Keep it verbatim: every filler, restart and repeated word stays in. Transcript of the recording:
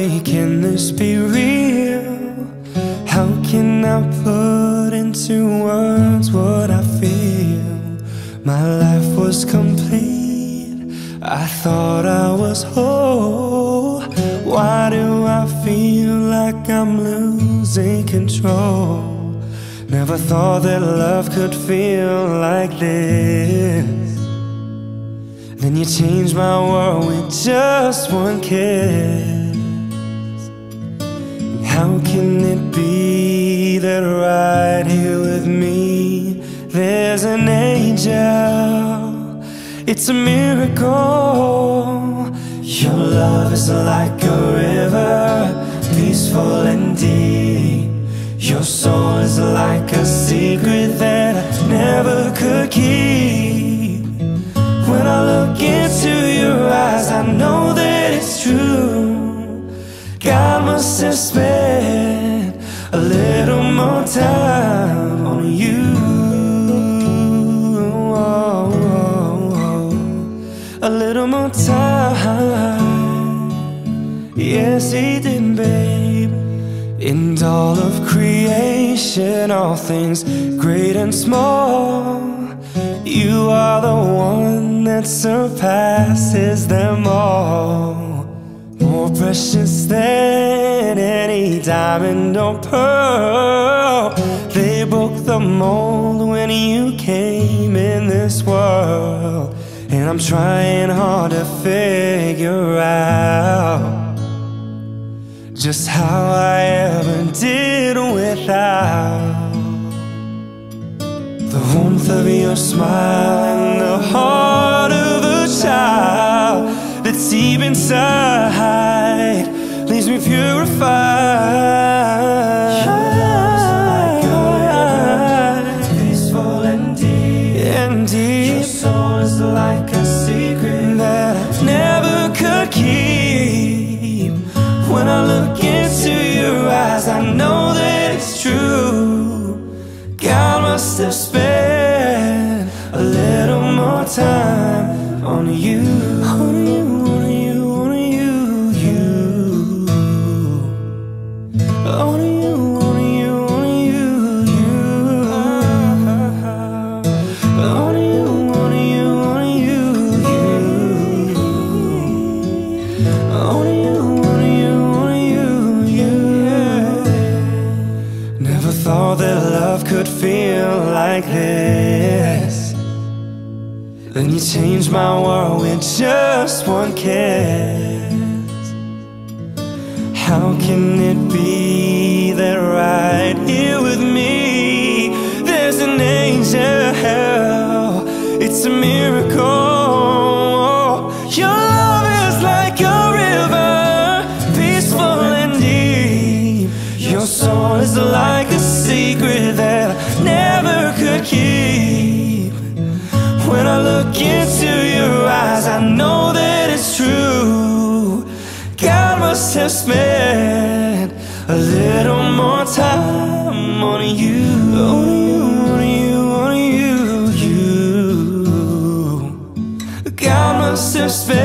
way can this be real? How can I put into words what I feel? My life was complete, I thought I was whole. Why do I feel like I'm losing control? Never thought that love could feel like this. Then you changed my world with just one kiss. How can it be that right here with me there's an angel? It's a miracle. Your love is like a river, peaceful and deep. Your soul is like a secret that I never could keep. When I look into your eyes, I know that it's true. God must have spent a little more time on you. Oh, oh, oh. A little more time. Yes, he did, babe. In all of creation, all things great and small, you are the one that surpasses them all. More precious than any diamond or pearl. They broke the mold when you came in this world. And I'm trying hard to figure out just how I ever did without the warmth of your smile and the heart of a child that's deep inside leaves me purified. Your love's like a river, peaceful and deep. And deep. Your soul is like a secret that I never could keep. When I look into your eyes, I know that it's true. God must have spent a little more time on you, on you, on you, on you, you. On you, on you, on you, you. On you, on you, on you, you. On you, on you, on you, you. Never thought that love could feel like this. Then you changed my world with just one kiss. How can it be that right here with me there's an angel? It's a miracle. Your love is like a river, peaceful and deep. Your soul is like a secret that I never could keep. When I look into your eyes, I know that it's true. God must have spent a little more time on you, on you, on you, on you, you. God must have spent